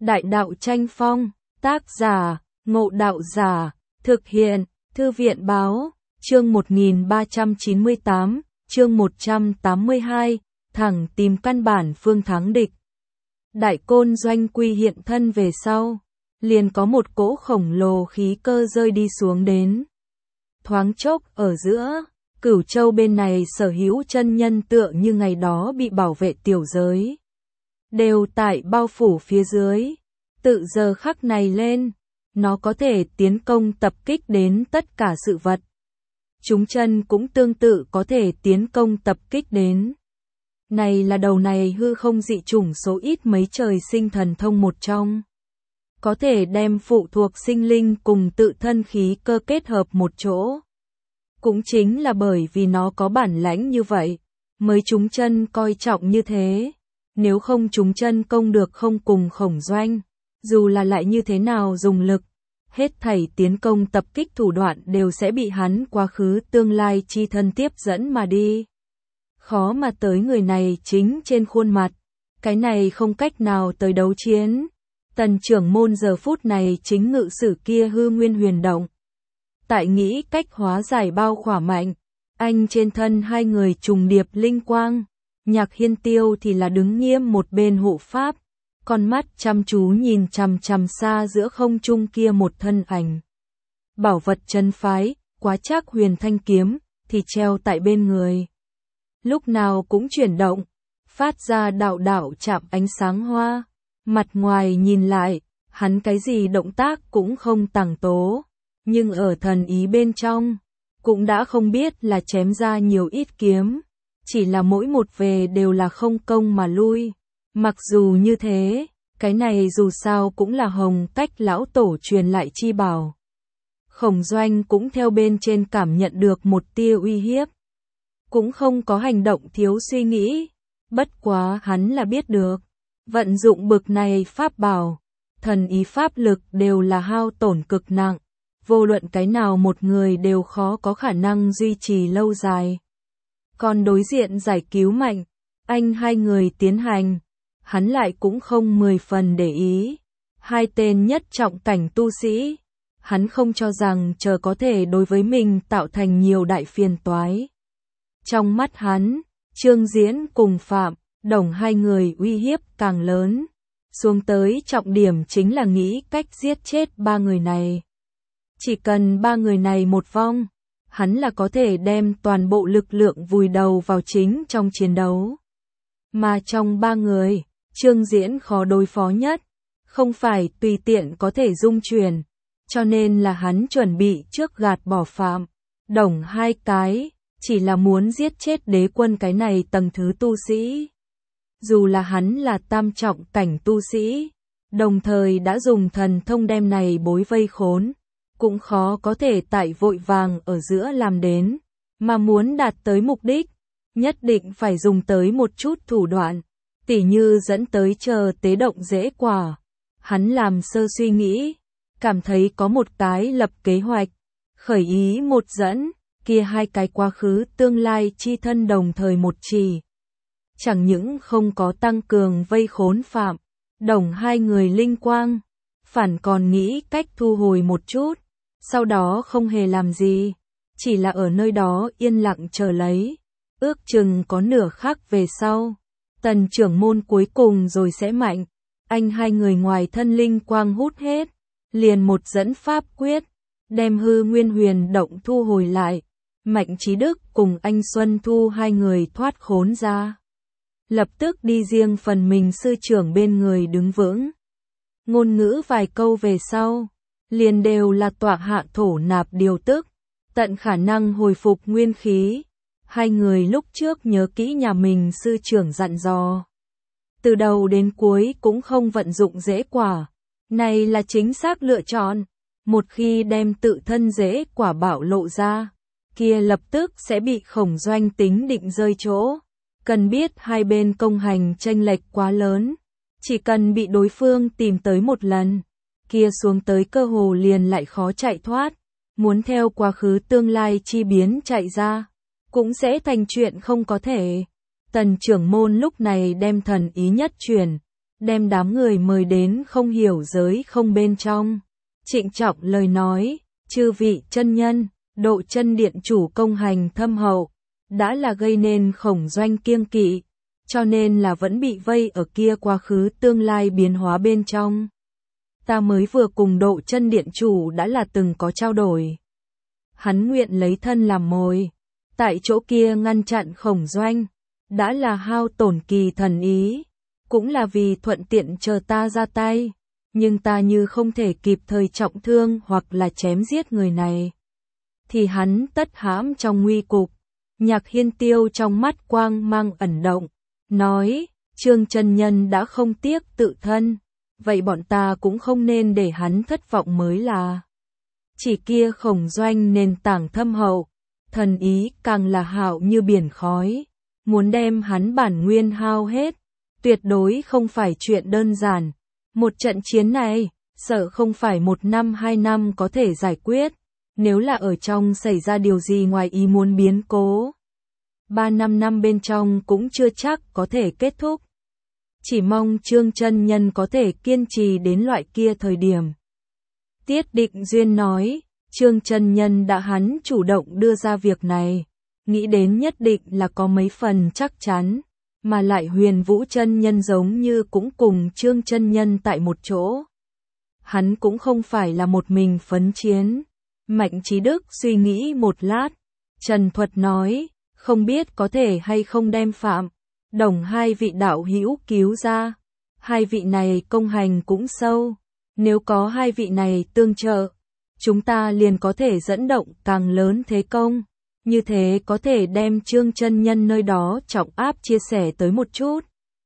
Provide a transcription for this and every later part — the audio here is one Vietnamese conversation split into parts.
Đại đạo tranh phong, tác giả, Ngộ Đạo Giả, thực hiện, Thư viện báo, chương 1398, chương 182, thẳng tìm căn bản phương thắng địch. Đại Côn Doanh Quy hiện thân về sau, liền có một cỗ khổng lồ khí cơ rơi đi xuống đến. Thoáng chốc ở giữa, Cửu Châu bên này sở hữu chân nhân tựa như ngày đó bị bảo vệ tiểu giới. Đều tại bao phủ phía dưới, tự giờ khắc này lên, nó có thể tiến công tập kích đến tất cả sự vật. Chúng chân cũng tương tự có thể tiến công tập kích đến. Này là đầu này hư không dị chủng số ít mấy trời sinh thần thông một trong. Có thể đem phụ thuộc sinh linh cùng tự thân khí cơ kết hợp một chỗ. Cũng chính là bởi vì nó có bản lãnh như vậy, mới chúng chân coi trọng như thế. Nếu không chúng chân công được không cùng Khổng Doanh, dù là lại như thế nào dùng lực, hết thảy tiến công tập kích thủ đoạn đều sẽ bị hắn quá khứ tương lai chi thân tiếp dẫn mà đi. Khó mà tới người này chính trên khuôn mặt, cái này không cách nào tới đấu chiến. Tần trưởng môn giờ phút này chính ngự sử kia hư nguyên huyền động. Tại nghĩ cách hóa giải bao khỏa mạnh, anh trên thân hai người trùng điệp linh quang. Nhạc Hiên Tiêu thì là đứng nghiêm một bên hộ pháp, con mắt chăm chú nhìn chằm chằm xa giữa không trung kia một thân ảnh. Bảo vật chân phái, quá trác huyền thanh kiếm, thì treo tại bên người. Lúc nào cũng chuyển động, phát ra đạo đạo chạm ánh sáng hoa. Mặt ngoài nhìn lại, hắn cái gì động tác cũng không tàng tố, nhưng ở thần ý bên trong, cũng đã không biết là chém ra nhiều ít kiếm. Chỉ là mỗi một về đều là không công mà lui. Mặc dù như thế, cái này dù sao cũng là Hồng Cách lão tổ truyền lại chi bảo. Khổng Doanh cũng theo bên trên cảm nhận được một tia uy hiếp. Cũng không có hành động thiếu suy nghĩ. Bất quá hắn là biết được. Vận dụng bực này pháp bảo, thần ý pháp lực đều là hao tổn cực nặng. Vô luận cái nào một người đều khó có khả năng duy trì lâu dài. Còn đối diện giải cứu mạnh, anh hai người tiến hành, hắn lại cũng không 10 phần để ý. Hai tên nhất trọng cảnh tu sĩ, hắn không cho rằng chờ có thể đối với mình tạo thành nhiều đại phiền toái. Trong mắt hắn, Trương Diễn cùng Phạm, Đồng hai người uy hiếp càng lớn. Xuống tới trọng điểm chính là nghĩ cách giết chết ba người này. Chỉ cần ba người này một vong, hắn là có thể đem toàn bộ lực lượng vùi đầu vào chính trong chiến đấu. Mà trong ba người, Trương Diễn khó đối phó nhất, không phải tùy tiện có thể dung chuyển, cho nên là hắn chuẩn bị trước gạt bỏ Phạm, Đồng hai cái, chỉ là muốn giết chết đế quân cái này tầng thứ tu sĩ. Dù là hắn là tam trọng cảnh tu sĩ, đồng thời đã dùng thần thông đem này bối vây khốn. Cũng khó có thể tại vội vàng ở giữa làm đến, mà muốn đạt tới mục đích, nhất định phải dùng tới một chút thủ đoạn, tỉ như dẫn tới chờ tế động dễ quả. Hắn làm sơ suy nghĩ, cảm thấy có một cái lập kế hoạch, khởi ý một dẫn, kia hai cái quá khứ tương lai chi thân đồng thời một chỉ. Chẳng những không có tăng cường vây khốn Phạm, Đồng hai người linh quang, phản còn nghĩ cách thu hồi một chút. Sau đó không hề làm gì, chỉ là ở nơi đó yên lặng chờ lấy. Ước chừng có nửa khắc về sau, Tần trưởng môn cuối cùng rồi sẽ mạnh. Anh hai người ngoài thân linh quang hút hết, liền một dẫn pháp quyết, đem hư nguyên huyền động thu hồi lại. Mạnh Chí Đức cùng anh Xuân Thu hai người thoát khốn ra. Lập tức đi riêng phần mình sư trưởng bên người đứng vững. Ngôn ngữ vài câu về sau, liền đều là tọa hạ thổ nạp điều tức, tận khả năng hồi phục nguyên khí. Hai người lúc trước nhớ kỹ nhà mình sư trưởng dặn dò. Từ đầu đến cuối cũng không vận dụng dễ quả. Này là chính xác lựa chọn. Một khi đem tự thân dễ quả bạo lộ ra, kia lập tức sẽ bị Khổng Doanh tính định rơi chỗ. Cần biết hai bên công hành chênh lệch quá lớn. Chỉ cần bị đối phương tìm tới một lần, kia xuống tới cơ hồ liền lại khó chạy thoát, muốn theo quá khứ tương lai chi biến chạy ra, cũng sẽ thành chuyện không có thể. Tần trưởng môn lúc này đem thần ý nhất truyền, đem đám người mời đến không hiểu giới không bên trong. Trịnh trọng lời nói, chư vị chân nhân, Độ Chân Điện chủ công hành thâm hậu, đã là gây nên Khổng Doanh kiêng kỵ, cho nên là vẫn bị vây ở kia quá khứ tương lai biến hóa bên trong. Ta mới vừa cùng Độ Chân Điện chủ đã là từng có trao đổi. Hắn nguyện lấy thân làm mồi, tại chỗ kia ngăn chặn Khổng Doanh, đã là hao tổn kỳ thần ý, cũng là vì thuận tiện chờ ta ra tay, nhưng ta như không thể kịp thời trọng thương hoặc là chém giết người này, thì hắn tất hãm trong nguy cục. Nhạc Hiên Tiêu trong mắt quang mang ẩn động, nói, Trương chân nhân đã không tiếc tự thân, vậy bọn ta cũng không nên để hắn thất vọng mới là. Chỉ kia Khổng Doanh nền tảng thâm hậu, thần ý càng là hạo như biển khói, muốn đem hắn bản nguyên hao hết, tuyệt đối không phải chuyện đơn giản. Một trận chiến này, sợ không phải 1 năm 2 năm có thể giải quyết, nếu là ở trong xảy ra điều gì ngoài ý muốn biến cố. 3-5 năm bên trong cũng chưa chắc có thể kết thúc. Chỉ mong Trương chân nhân có thể kiên trì đến loại kia thời điểm. Tiết Định Duyên nói, Trương chân nhân đã hắn chủ động đưa ra việc này, nghĩ đến nhất định là có mấy phần chắc chắn, mà lại Huyền Vũ chân nhân giống như cũng cùng Trương chân nhân tại một chỗ. Hắn cũng không phải là một mình phấn chiến. Mạnh Chí Đức suy nghĩ một lát, trần thuật nói, không biết có thể hay không đem Phạm, Đồng hai vị đạo hữu cứu ra. Hai vị này công hành cũng sâu, nếu có hai vị này tương trợ, chúng ta liền có thể dẫn động càng lớn thế công, như thế có thể đem Trương chân nhân nơi đó trọng áp chia sẻ tới một chút.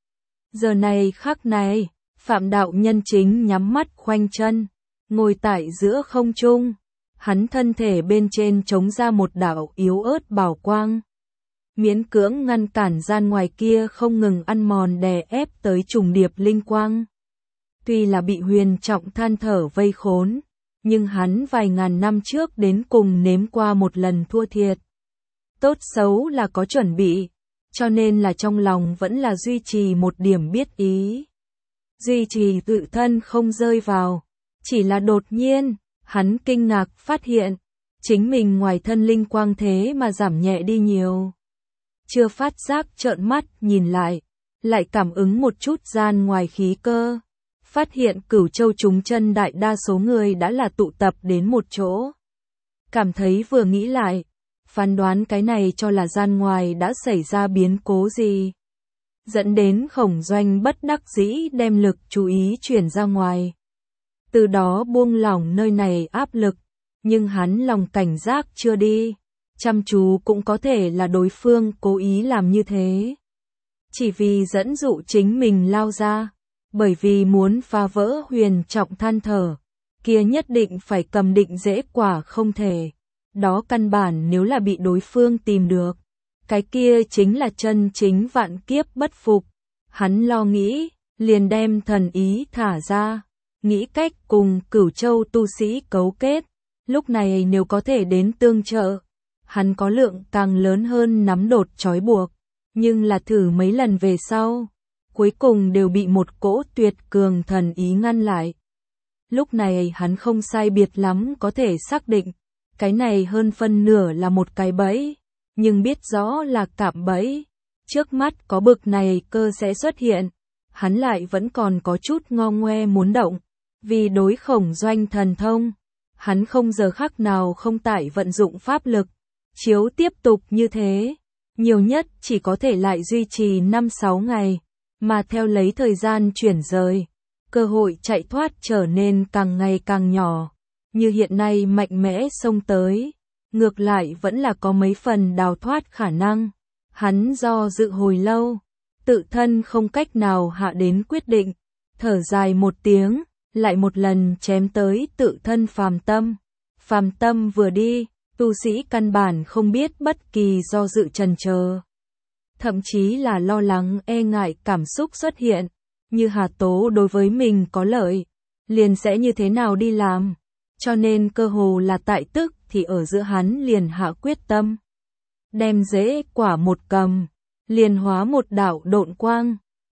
Giờ này khắc này, Phạm đạo nhân chính nhắm mắt khoanh chân, ngồi tại giữa không trung, hắn thân thể bên trên chống ra một đạo yếu ớt bảo quang, miễn cưỡng ngăn cản gian ngoài kia không ngừng ăn mòn đè ép tới trùng điệp linh quang. Tuy là bị Huyền Trọng than thở vây khốn, nhưng hắn vài ngàn năm trước đến cùng nếm qua một lần thua thiệt. Tốt xấu là có chuẩn bị, cho nên là trong lòng vẫn là duy trì một điểm biết ý. Duy trì tự thân không rơi vào, chỉ là đột nhiên, hắn kinh ngạc phát hiện, chính mình ngoài thân linh quang thế mà giảm nhẹ đi nhiều. Chưa phát giác trợn mắt nhìn lại cảm ứng một chút gian ngoài khí cơ. Phát hiện Cửu Châu chúng chân đại đa số người đã là tụ tập đến một chỗ. Cảm thấy vừa nghĩ lại, phán đoán cái này cho là gian ngoài đã xảy ra biến cố gì. Dẫn đến Khổng Doanh bất đắc dĩ đem lực chú ý chuyển ra ngoài. Từ đó buông lỏng nơi này áp lực, nhưng hắn lòng cảnh giác chưa đi. Chăm chú cũng có thể là đối phương cố ý làm như thế. Chỉ vì dẫn dụ chính mình lao ra. Bởi vì muốn phá vỡ Huyền Trọng than thở, kia nhất định phải cầm định dễ quả không thể. Đó căn bản nếu là bị đối phương tìm được, cái kia chính là chân chính vạn kiếp bất phục. Hắn lo nghĩ, liền đem thần ý thả ra, nghĩ cách cùng Cửu Châu tu sĩ cấu kết. Lúc này nếu có thể đến tương trợ, hắn có lượng càng lớn hơn nắm đột trói buộc. Nhưng là thử mấy lần về sau, cuối cùng đều bị một cỗ tuyệt cường thần ý ngăn lại. Lúc này hắn không sai biệt lắm có thể xác định, cái này hơn phân nửa là một cái bẫy, nhưng biết rõ là cạm bẫy. Trước mắt có bực này cơ sẽ xuất hiện, hắn lại vẫn còn có chút ngo ngoe muốn động, vì đối Khổng Doanh thần thông, hắn không giờ khắc nào không tại vận dụng pháp lực, chiếu tiếp tục như thế, nhiều nhất chỉ có thể lại duy trì 5-6 ngày. Mà theo lấy thời gian chuyển rời, cơ hội chạy thoát trở nên càng ngày càng nhỏ. Như hiện nay mạnh mẽ xông tới, ngược lại vẫn là có mấy phần đào thoát khả năng. Hắn do dự hồi lâu, tự thân không cách nào hạ đến quyết định, thở dài một tiếng, lại một lần chém tới tự thân phàm tâm. Phàm tâm vừa đi, tu sĩ căn bản không biết bất kỳ do dự chần chờ. Thậm chí là lo lắng e ngại cảm xúc xuất hiện, như Hà Tố đối với mình có lợi, liền sẽ như thế nào đi làm, cho nên cơ hồ là tại tức thì ở giữa hắn liền hạ quyết tâm. Đem dễ quả một cầm, liền hóa một đạo độn quang,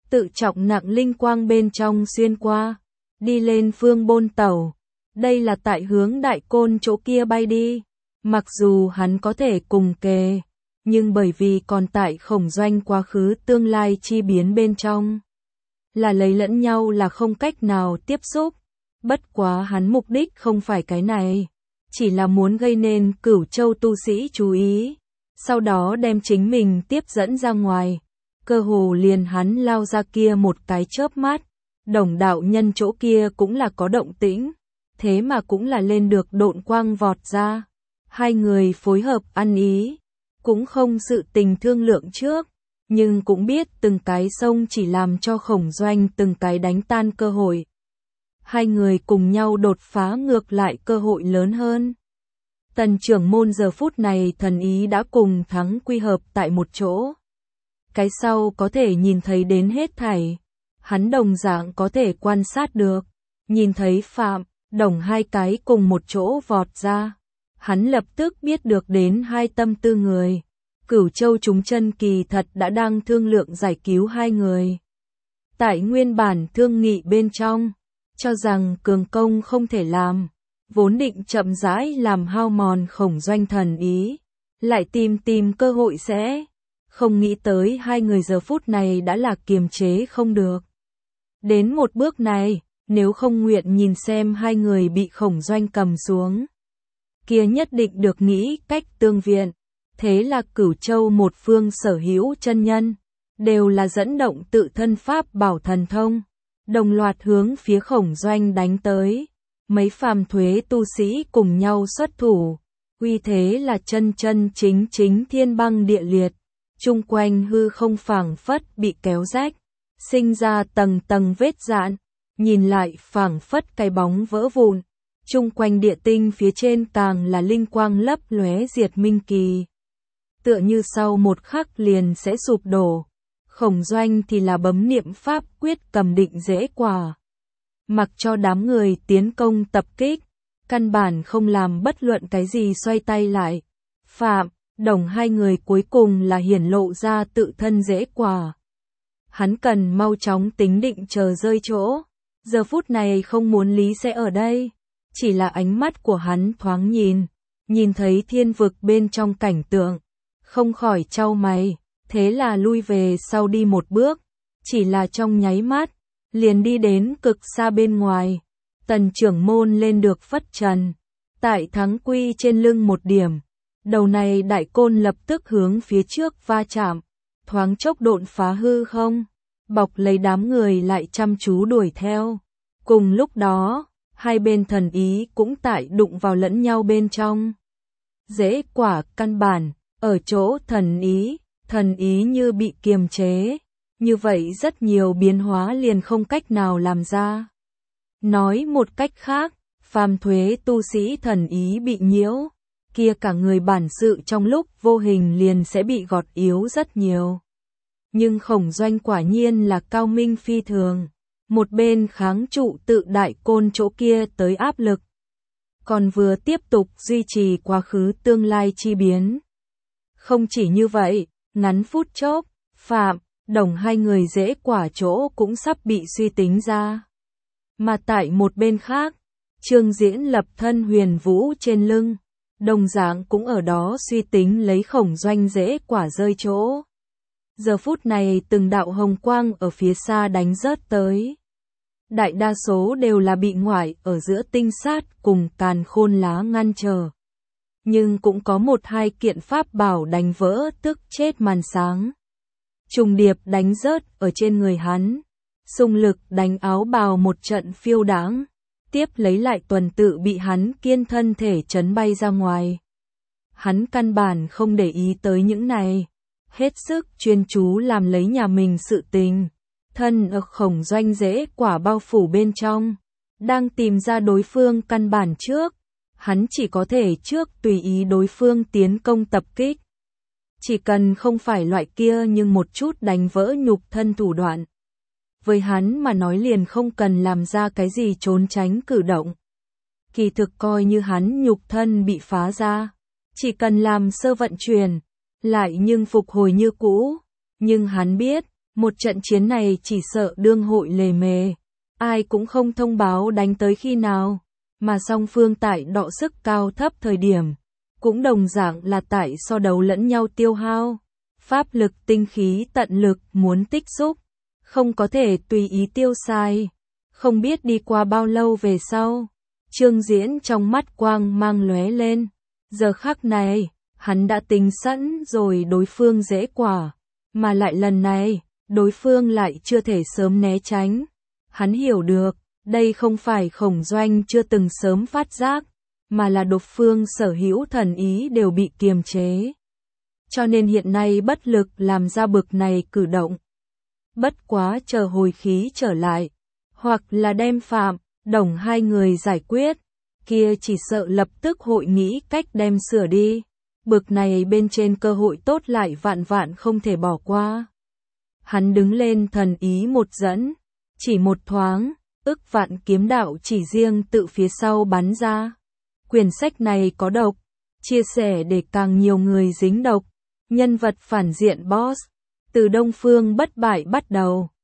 tự trọng nặng linh quang bên trong xuyên qua, đi lên phương bôn tàu. Đây là tại hướng Đại Côn chỗ kia bay đi. Mặc dù hắn có thể cùng kề, nhưng bởi vì còn tại Khổng Doanh quá khứ tương lai chi biến bên trong, là lấy lẫn nhau là không cách nào tiếp xúc. Bất quá hắn mục đích không phải cái này, chỉ là muốn gây nên Cửu Châu tu sĩ chú ý, sau đó đem chính mình tiếp dẫn ra ngoài. Cơ hồ liền hắn lao ra kia một cái chớp mắt, Đồng đạo nhân chỗ kia cũng là có động tĩnh, thế mà cũng là lên được độn quang vọt ra. Hai người phối hợp ăn ý, cũng không sự tình thương lượng trước, nhưng cũng biết từng cái sông chỉ làm cho Khổng Doanh từng cái đánh tan cơ hội. Hai người cùng nhau đột phá ngược lại cơ hội lớn hơn. Tần trưởng môn giờ phút này thần ý đã cùng thắng quy hợp tại một chỗ. Cái sau có thể nhìn thấy đến hết thảy, hắn đồng dạng có thể quan sát được, nhìn thấy Phạm, Đồng hai cái cùng một chỗ vọt ra. Hắn lập tức biết được đến hai tâm tư người. Cửu Châu chúng chân kỳ thật đã đang thương lượng giải cứu hai người. Tại nguyên bản thương nghị bên trong, cho rằng cường công không thể làm, vốn định chậm rãi làm hao mòn Khổng Doanh thần ý, lại tìm cơ hội sẽ, không nghĩ tới hai người giờ phút này đã là kiềm chế không được. Đến một bước này, nếu không nguyện nhìn xem hai người bị Khổng Doanh cầm xuống, kia nhất định được nghĩ cách tương viện. Thế là Cửu Châu một phương sở hữu chân nhân, đều là dẫn động tự thân pháp bảo thần thông, đồng loạt hướng phía Khổng Doanh đánh tới. Mấy phàm thuế tu sĩ cùng nhau xuất thủ, uy thế là chân chính thiên băng địa liệt, chung quanh hư không phảng phất bị kéo rách, sinh ra tầng vết rạn, nhìn lại phảng phất cái bóng vỡ vụn, chung quanh địa tinh phía trên càng là linh quang lấp lóe diệt minh kỳ. Tựa như sau một khắc liền sẽ sụp đổ. Khổng Doanh thì là bấm niệm pháp quyết cầm định dễ quả. Mặc cho đám người tiến công tập kích, căn bản không làm bất luận cái gì xoay tay lại. Phạm, Đồng hai người cuối cùng là hiển lộ ra tự thân dễ quả. Hắn cần mau chóng tính định chờ rơi chỗ. Giờ phút này không muốn lý sẽ ở đây. Chỉ là ánh mắt của hắn thoáng nhìn thấy thiên vực bên trong cảnh tượng. Không khỏi chau mày, thế là lui về sau đi một bước, chỉ là trong nháy mắt, liền đi đến cực xa bên ngoài. Tần trưởng môn lên được phất trần, tại thắng quy trên lưng một điểm, đầu này Đại Côn lập tức hướng phía trước va chạm, thoáng chốc độn phá hư không, bọc lấy đám người lại chăm chú đuổi theo. Cùng lúc đó, hai bên thần ý cũng tại đụng vào lẫn nhau bên trong. Dễ quả căn bản ở chỗ thần ý như bị kiềm chế, như vậy rất nhiều biến hóa liền không cách nào làm ra. Nói một cách khác, phàm thuế tu sĩ thần ý bị nhiễu, kia cả người bản sự trong lúc vô hình liền sẽ bị gọt yếu rất nhiều. Nhưng Khổng Doanh quả nhiên là cao minh phi thường, một bên kháng trụ tự Đại Côn chỗ kia tới áp lực, còn vừa tiếp tục duy trì quá khứ tương lai chi biến. Không chỉ như vậy, ngắn phút chốc, Phạm, Đồng hai người dễ quả chỗ cũng sắp bị suy tính ra. Mà tại một bên khác, Trương Diễn lập thân Huyền Vũ trên lưng, đồng dạng cũng ở đó suy tính lấy Khổng Doanh dễ quả rơi chỗ. Giờ phút này từng đạo hồng quang ở phía xa đánh rớt tới. Đại đa số đều là bị ngoại ở giữa tinh sát cùng càn khôn lá ngăn trở. Nhưng cũng có một hai kiện pháp bảo đánh vỡ tức chết màn sáng. Trùng điệp đánh rớt ở trên người hắn. Xung lực đánh áo bào một trận phiêu đãng. Tiếp lấy lại tuần tự bị hắn kiên thân thể chấn bay ra ngoài. Hắn căn bản không để ý tới những này. Hết sức chuyên chú làm lấy nhà mình sự tình. Thân ở Khổng Doanh dễ quả bao phủ bên trong. Đang tìm ra đối phương căn bản trước. Hắn chỉ có thể trước tùy ý đối phương tiến công tập kích. Chỉ cần không phải loại kia nhưng một chút đánh vỡ nhục thân thủ đoạn. Với hắn mà nói liền không cần làm ra cái gì trốn tránh cử động. Kỳ thực coi như hắn nhục thân bị phá ra. Chỉ cần làm sơ vận chuyển, lại nhưng phục hồi như cũ. Nhưng hắn biết, Một trận chiến này chỉ sợ đương hội lề mề, ai cũng không thông báo đánh tới khi nào, mà song phương tại đọ sức cao thấp thời điểm, cũng đồng dạng là tại so đấu lẫn nhau tiêu hao, pháp lực tinh khí tận lực muốn tích xúc, không có thể tùy ý tiêu xài. Không biết đi qua bao lâu về sau, Trương Diễn trong mắt quang mang lóe lên, giờ khắc này, hắn đã tính sẵn rồi đối phương dễ quả, mà lại lần này, đối phương lại chưa thể sớm né tránh. Hắn hiểu được, đây không phải Khổng Doanh chưa từng sớm phát giác, mà là đối phương sở hữu thần ý đều bị kiềm chế. Cho nên hiện nay bất lực làm ra bực này cử động. Bất quá chờ hồi khí trở lại, hoặc là đem Phạm, Đồng hai người giải quyết, kia chỉ sợ lập tức hội nghĩ cách đem sửa đi. Bực này bên trên cơ hội tốt lại vạn vạn không thể bỏ qua. Hắn đứng lên thần ý một dẫn, chỉ một thoáng, ức vạn kiếm đạo chỉ riêng tự phía sau bắn ra. Quyển sách này có độc, chia sẻ để càng nhiều người dính độc. Nhân vật phản diện boss, từ Đông Phương bất bại bắt đầu,